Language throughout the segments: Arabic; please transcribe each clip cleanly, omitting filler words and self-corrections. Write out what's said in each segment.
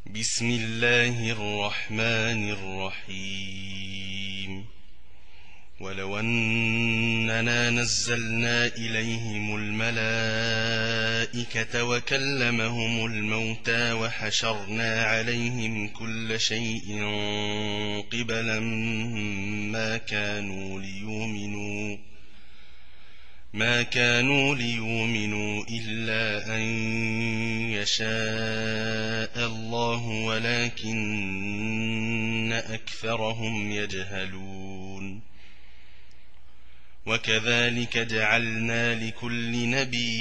بسم الله الرحمن الرحيم. ولو أننا نزلنا إليهم الملائكة وكلمهم الموتى وحشرنا عليهم كل شيء قبلا ما كانوا ليؤمنوا إلا أن يشاء الله ولكن أكثرهم يجهلون. وكذلك جعلنا لكل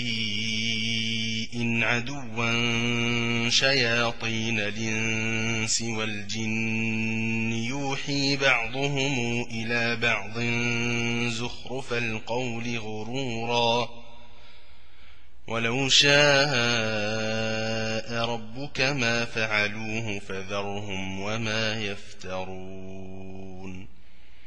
نبي عدوا شياطين الإنس والجن يوحي بعضهم إلى بعض زخرف القول غرورا، ولو شاء ربك ما فعلوه فذرهم وما يفترون.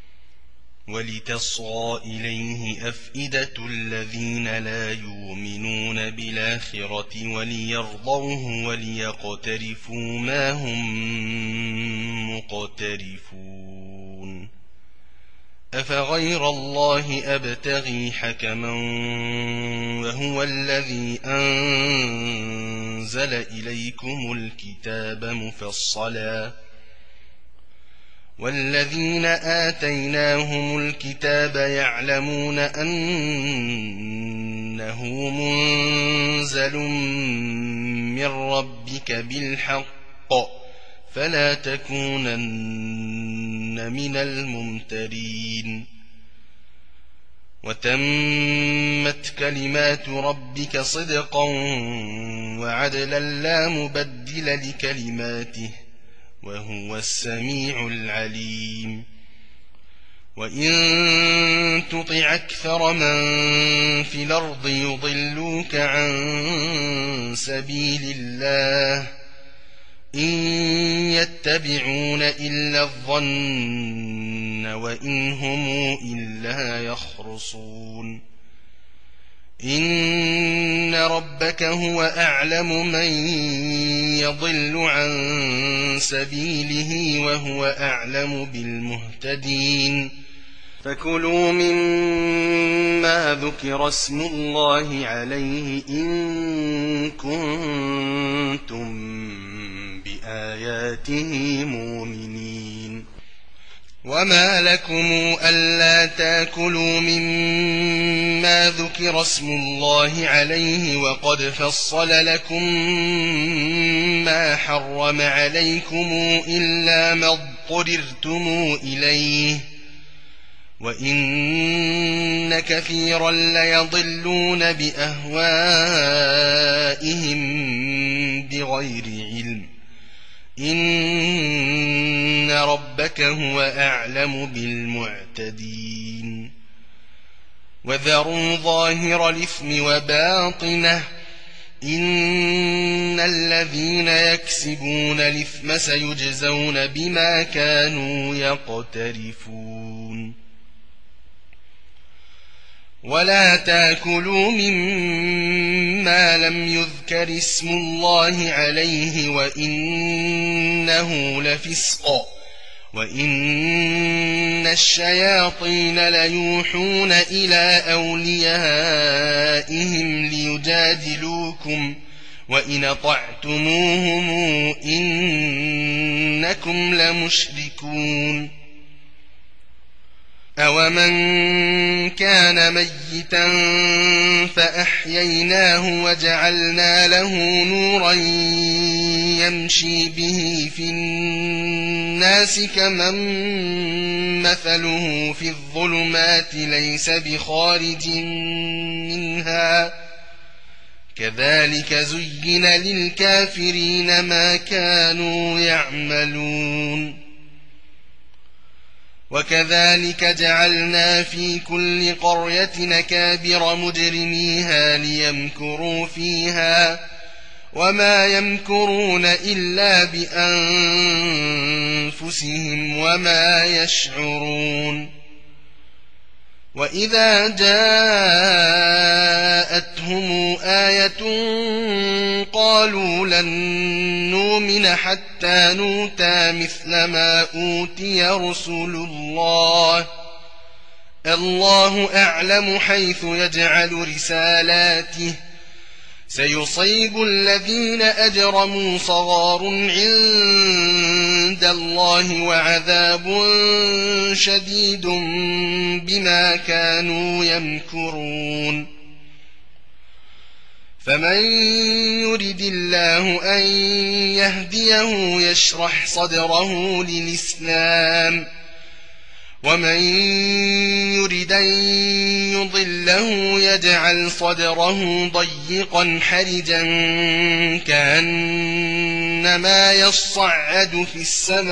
ولتصغى إليه أفئدة الذين لا يؤمنون بالآخرة وليرضوه وليقترفوا ما هم مقترفون. أفغير الله أبتغي حكما وهو الذي أنزل إليكم الكتاب مفصلا، والذين آتيناهم الكتاب يعلمون أنه منزل من ربك بالحق فلا تكونن من الممترين. وتمت كلمات ربك صدقا وعدلا لا مبدل لكلماته وهو السميع العليم. وإن تطع أكثر من في الأرض يضلوك عن سبيل الله إن يتبعون إلا الظن وإن هم إلا يخرصون. إن ربك هو أعلم من يضل عن سبيله وهو أعلم بالمهتدين. فكلوا مما ذكر اسم الله عليه إن كنتم بآياته مؤمنين. وما لكم ألا تأكلوا مما ذكر اسم الله عليه وقد فصل لكم ما حرم عليكم إلا ما اضطررتم إليه وإن كثيرا ليضلون بأهوائهم بغير علم. إن ربك هو أعلم بالمعتدين. وذروا ظاهر الإثم وباطنه إن الذين يكسبون الإثم سيجزون بما كانوا يقترفون. ولا تأكلوا مما لم يذكر اسم الله عليه وإنه لفسق وإن الشياطين ليوحون إلى أوليائهم ليجادلوكم وإن أطعتموهم إنكم لمشركون. أومن كان ميتا فأحييناه وجعلنا له نورا يمشي به في الناس كمن مثله في الظلمات ليس بخارج منها كذلك زين للكافرين ما كانوا يعملون. وكذلك جعلنا في كل قرية أكابر مجرميها ليمكروا فيها وما يمكرون إلا بأنفسهم وما يشعرون. وإذا جاءتهم آية قالوا لن نؤمن حتى نؤتى مثل ما أوتي رسل الله الله أعلم حيث يجعل رسالاته سيصيب الذين أجرموا صغار عند الله وعذاب شديد بما كانوا يمكرون فمن يرد الله أن يهديه يشرح صدره للإسلام ومن يرد أن يضله يجعل صدره ضيقا حرجا كأنما يصعد في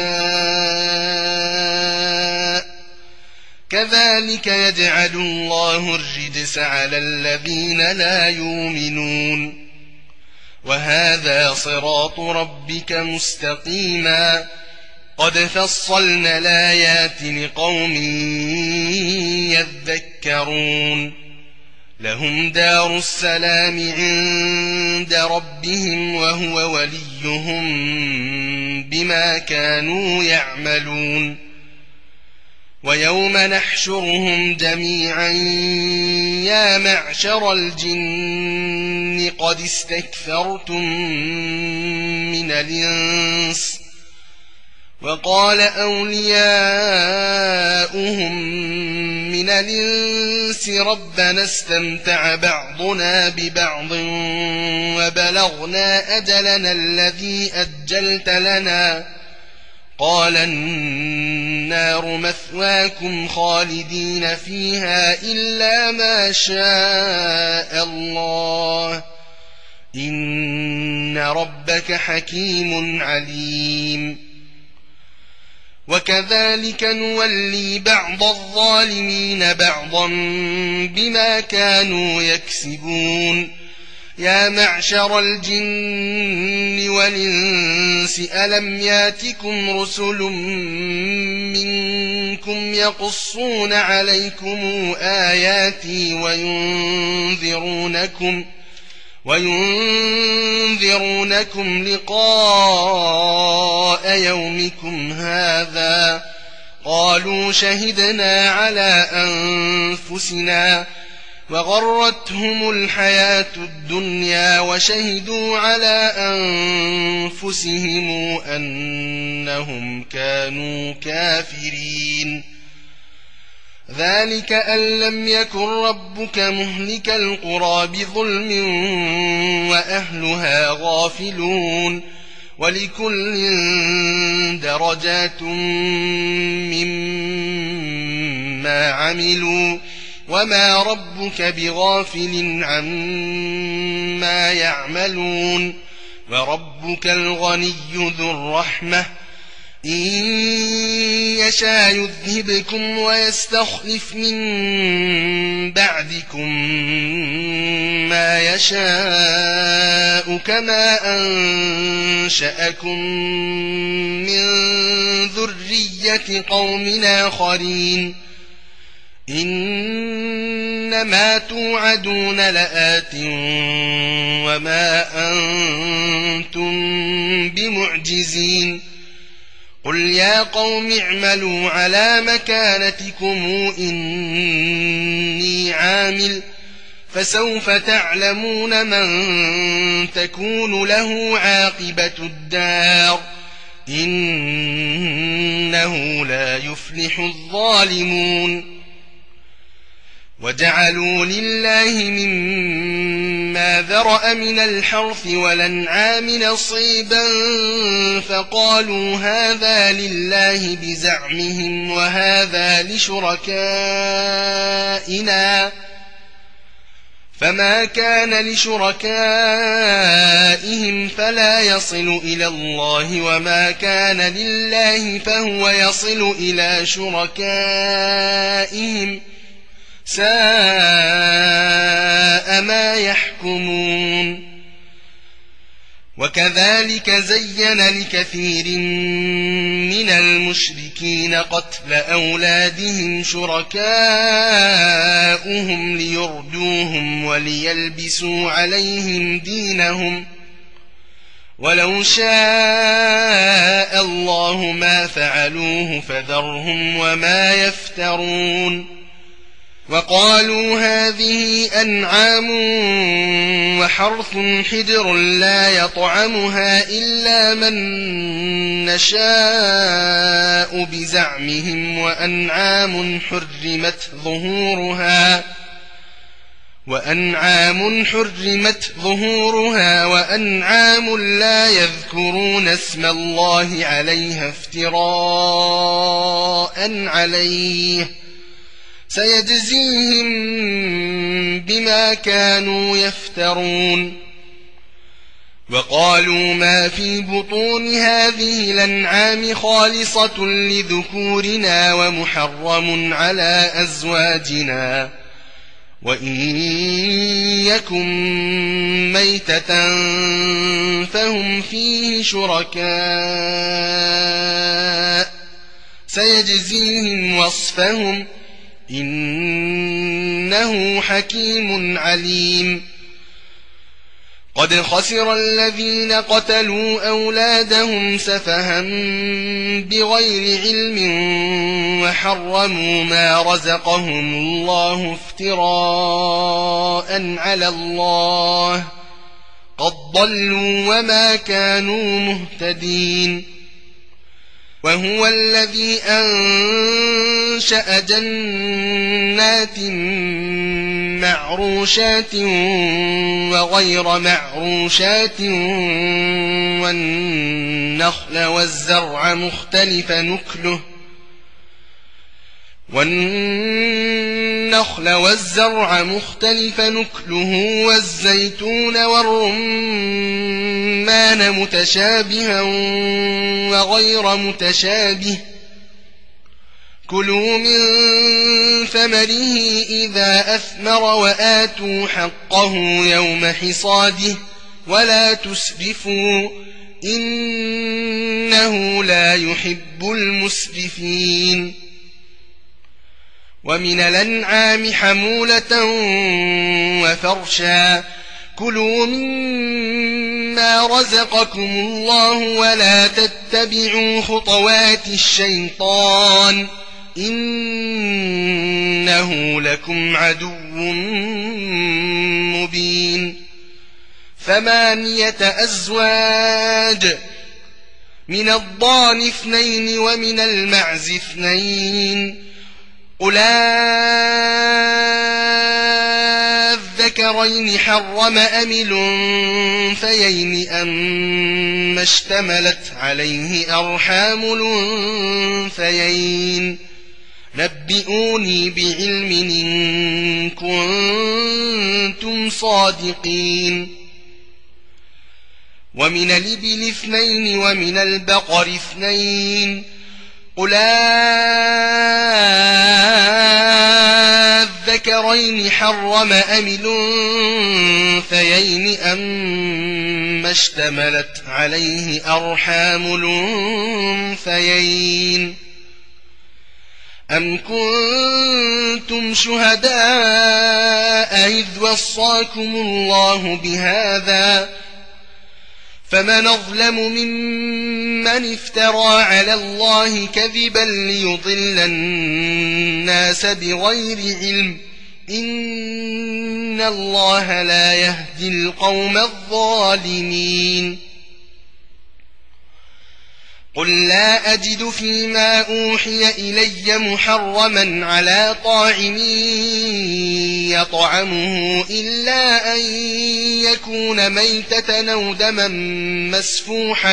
السماء كذلك يجعل الله الرجس على الذين لا يؤمنون وهذا صراط ربك مستقيما قد فصلنا الآيات لقوم يذكرون لهم دار السلام عند ربهم وهو وليهم بما كانوا يعملون ويوم نحشرهم جميعا يا معشر الجن قد استكثرتم من الإنس وقال أولياؤهم من الإنس ربنا استمتع بعضنا ببعض وبلغنا أجلنا الذي أجلت لنا قال النار مثواكم خالدين فيها إلا ما شاء الله إن ربك حكيم عليم وكذلك نولي بعض الظالمين بعضا بما كانوا يكسبون يا معشر الجن والإنس ألم ياتكم رسل منكم يقصون عليكم آياتي وينذرونكم لقاء يومكم هذا قالوا شهدنا على أنفسنا وغرتهم الحياة الدنيا وشهدوا على أنفسهم أنهم كانوا كافرين ذلك أن لم يكن ربك مهلك القرى بظلم وأهلها غافلون ولكل درجات مما عملوا وما ربك بغافل عما يعملون وربك الغني ذو الرحمة إن يشاء يذهبكم ويستخلف من بعدكم ما يشاء كما أنشأكم من ذرية قوم آخرين إنما توعدون لآت وما أنتم بمعجزين قل يا قوم اعملوا على مكانتكم إني عامل فسوف تعلمون من تكون له عاقبة الدار إنه لا يفلح الظالمون وجعلوا لله مما ذرأ من الحرث والأنعام نصيبا فقالوا هذا لله بزعمهم وهذا لشركائنا فما كان لشركائهم فلا يصل إلى الله وما كان لله فهو يصل إلى شركائهم ساء ما يحكمون وكذلك زين لكثير من المشركين قتل أولادهم شركاؤهم ليردوهم وليلبسوا عليهم دينهم ولو شاء الله ما فعلوه فذرهم وما يفترون وقالوا هذه أنعام وحرث حجر لا يطعمها إلا من نشاء بزعمهم وأنعام حرمت ظهورها وأنعام لا يذكرون اسم الله عليها افتراء عليه سيجزيهم بما كانوا يفترون وقالوا ما في بطون هذه الأنعام خالصة لذكورنا ومحرم على أزواجنا وإن يكن ميتة فهم فيه شركاء سيجزيهم وصفهم إنه حكيم عليم قد خسر الذين قتلوا أولادهم سفها بغير علم وحرموا ما رزقهم الله افتراء على الله قد ضلوا وما كانوا مهتدين وهو الذي أنشأ جنات معروشات وغير معروشات والنخل والزرع مختلف نكله والزيتون والرمان متشابها وغير متشابه كلوا من ثمره إذا أثمر وآتوا حقه يوم حصاده ولا تسرفوا إنه لا يحب المسرفين ومن الأنعام حمولة وفرشا كلوا مما رزقكم الله ولا تتبعوا خطوات الشيطان إنه لكم عدو مبين 8 أزواج من الضأن 2 ومن المعز 2 قل الذكرين حرم أم الأنثيين أما اشتملت عليه أرحام الأنثيين نبئوني بعلم إن كنتم صادقين ومن الإبل 2 ومن البقر 2 قل الذكرين حرم أم الأنثيين أما اشتملت عليه أرحام الأنثيين أم كنتم شهداء إذ وصاكم الله بهذا فمن أظلم ممن افترى على الله كذبا ليضل الناس بغير علم إن الله لا يهدي القوم الظالمين قل لا أجد فيما أوحي إلي محرما على طاعم يطعمه إلا أن يكون ميتة أو دما مسفوحا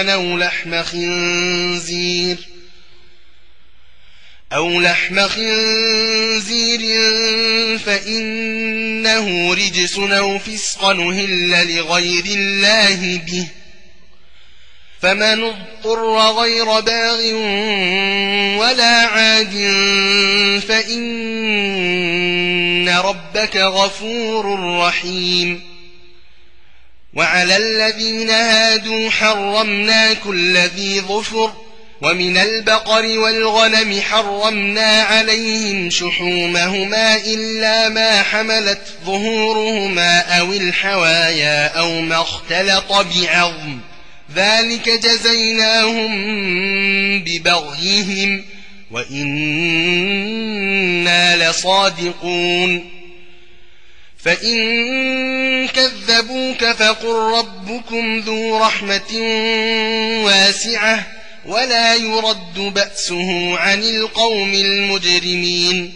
أو لحم خنزير فإنه رجس أو فسقا أهل لغير الله به فمن اضطر غير باغ ولا عاد فإن ربك غفور رحيم وعلى الذين هادوا حرمنا كل ذي ظفر ومن البقر والغنم حرمنا عليهم شحومهما إلا ما حملت ظهورهما أو الحوايا أو ما اختلط بعظم ذلك جزيناهم ببغيهم وإنا لصادقون فإن كذبوك فقل ربكم ذو رحمة واسعة ولا يرد بأسه عن القوم المجرمين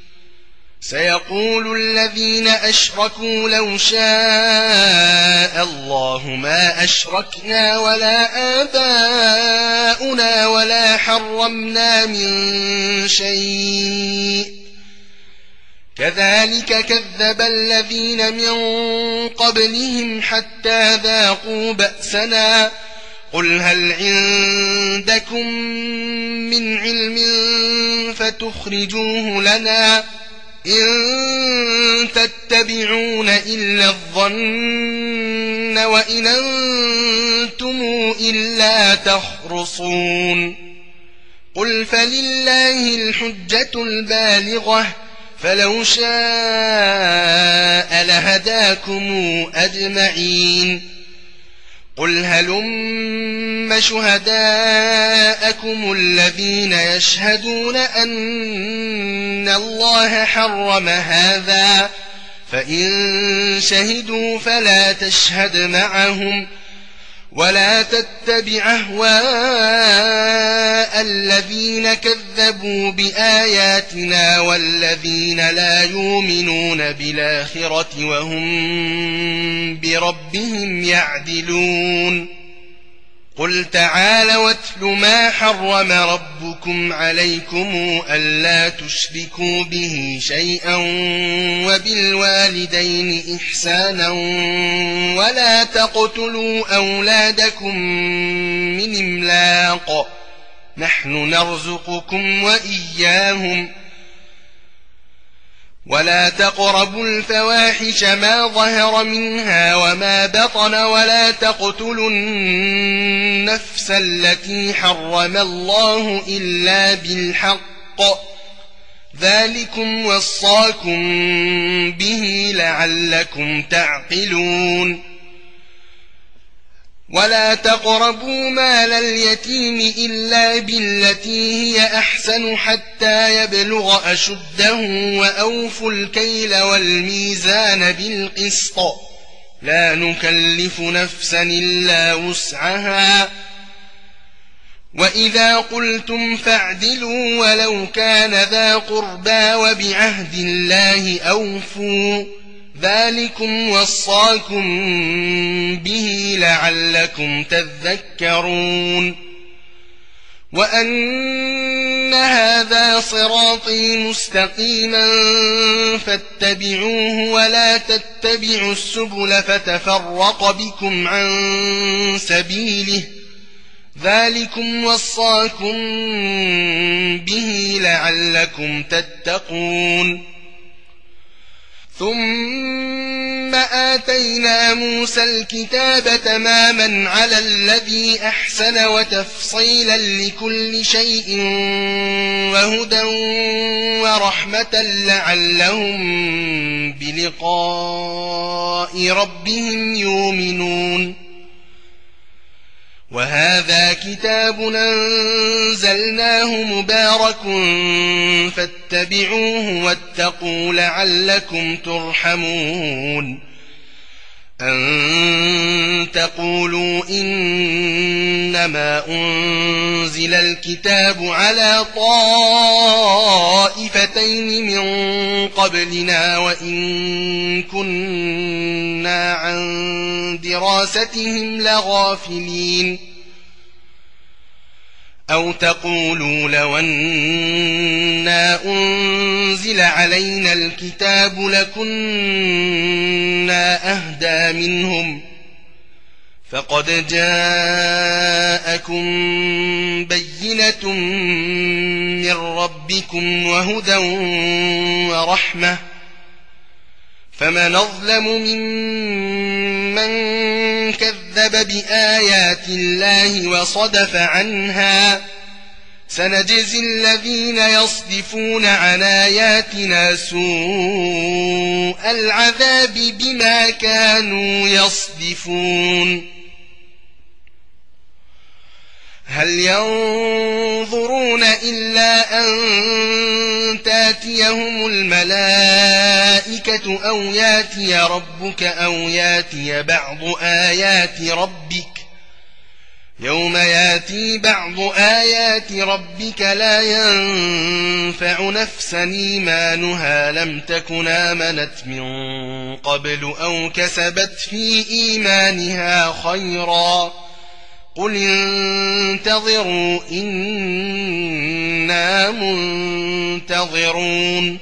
سيقول الذين أشركوا لو شاء الله ما أشركنا ولا آباؤنا ولا حرمنا من شيء كذلك كذب الذين من قبلهم حتى ذاقوا بأسنا قل هل عندكم من علم فتخرجوه لنا إن تتبعون إلا الظن وإن أنتم إلا تخرصون قل فلله الحجة البالغة فلو شاء لهداكم أجمعين قل هلم شهداءكم الذين يشهدون أن الله حرم هذا فإن شهدوا فلا تشهد معهم ولا تتبع أهواء الذين كذبوا بآياتنا والذين لا يؤمنون بالآخرة وهم بربهم يعدلون قل تعالوا واتل ما حرم ربكم عليكم ألا تشركوا به شيئا وبالوالدين إحسانا ولا تقتلوا أولادكم من إملاق نحن نرزقكم وإياهم ولا تقربوا الفواحش ما ظهر منها وما بطن ولا تقتلوا النفس التي حرم الله إلا بالحق ذلكم وصاكم به لعلكم تعقلون ولا تقربوا مال اليتيم إلا بالتي هي أحسن حتى يبلغ أشده وأوفوا الكيل والميزان بالقسط لا نكلف نفسا إلا وسعها وإذا قلتم فاعدلوا ولو كان ذا قربى وبعهد الله أوفوا ذلكم وصاكم به لعلكم تذكرون وأن هذا صراطي مستقيما فاتبعوه ولا تتبعوا السبل فتفرق بكم عن سبيله ذلكم وصاكم به لعلكم تتقون ثم آتينا موسى الكتاب تماما على الذي أحسن وتفصيلا لكل شيء وهدى ورحمة لعلهم بلقاء ربهم يؤمنون وهذا كتاب أنزلناه مبارك فاتبعوه واتقوا لعلكم ترحمون أن تقولوا إنما أنزل الكتاب على طائفتين من قبلنا وإن كنا عن دراستهم لغافلين أو تقولوا لو أنا أنزل علينا الكتاب لكنا أهدى منهم فقد جاءكم بينة من ربكم وهدى ورحمة فمن أظلم ممن كذب بآيات الله وصدف عنها سنجزي الذين يصدفون عن آياتنا سوء العذاب بما كانوا يصدفون هل ينظرون إلا أن تاتيهم الملائكة أو ياتي ربك أو ياتي بعض آيات ربك يوم ياتي بعض آيات ربك لا ينفع نفسا إيمانها لم تكن آمنت من قبل أو كسبت في إيمانها خيرا قل انتظروا إنا منتظرون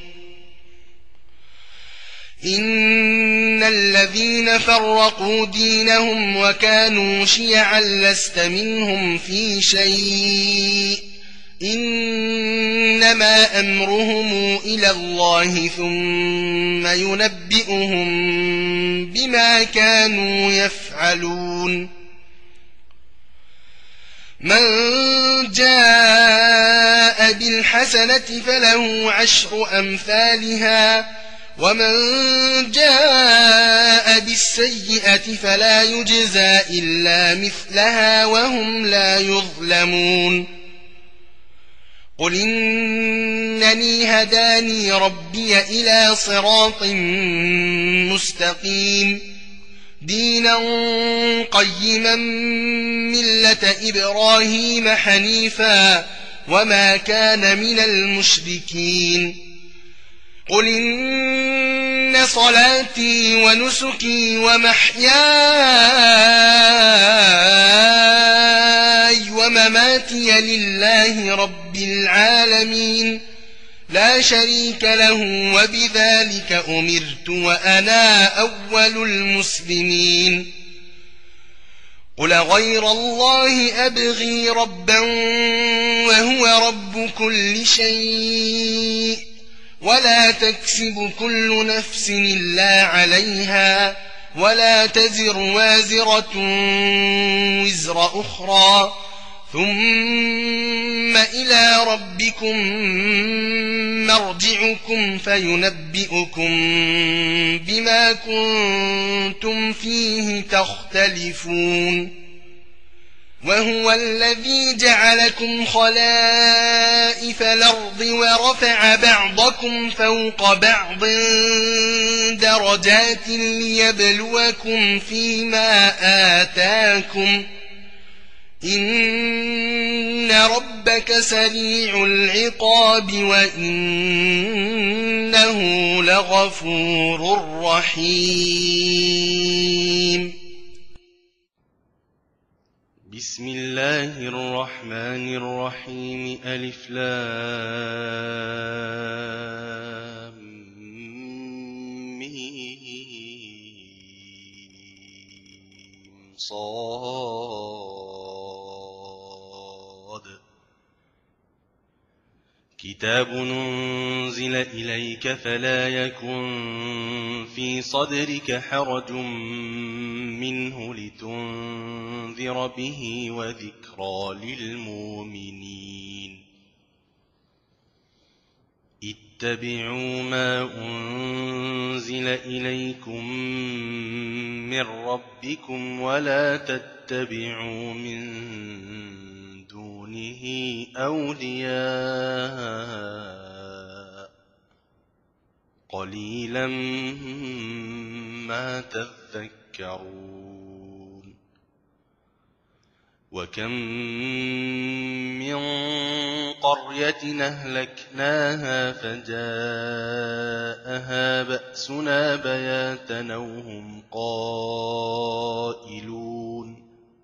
إن الذين فرقوا دينهم وكانوا شيعا لست منهم في شيء إنما أمرهم إلى الله ثم ينبئهم بما كانوا يفعلون من جاء بالحسنة فله عشر أمثالها ومن جاء بالسيئة فلا يجزى إلا مثلها وهم لا يظلمون قل إنني هداني ربي إلى صراط مستقيم دينا قيما ملة إبراهيم حنيفا وما كان من المشركين قل إن صلاتي ونسكي ومحياي ومماتي لله رب العالمين لا شريك له وبذلك أمرت وأنا أول المسلمين قل غير الله أبغي ربا وهو رب كل شيء ولا تكسب كل نفس إلا عليها ولا تزر وازرة وزر أخرى ثم إلى ربكم مرجعكم فينبئكم بما كنتم فيه تختلفون وهو الذي جعلكم خلائف الأرض ورفع بعضكم فوق بعض درجات ليبلوكم فيما آتاكم إن ربك سريع العقاب وإنه لغفور رحيم بسم الله الرحمن الرحيم ألف لام ميم صاد كتاب أنزل إليك فلا يكن في صدرك حرج منه لتنذر به وذكرى للمؤمنين اتبعوا ما أنزل إليكم من ربكم ولا تتبعوا من دونه أولياء قليلا ما تذكرون وكم من قرية أهلكناها فجاءها بأسنا بياتا أو هم قائلون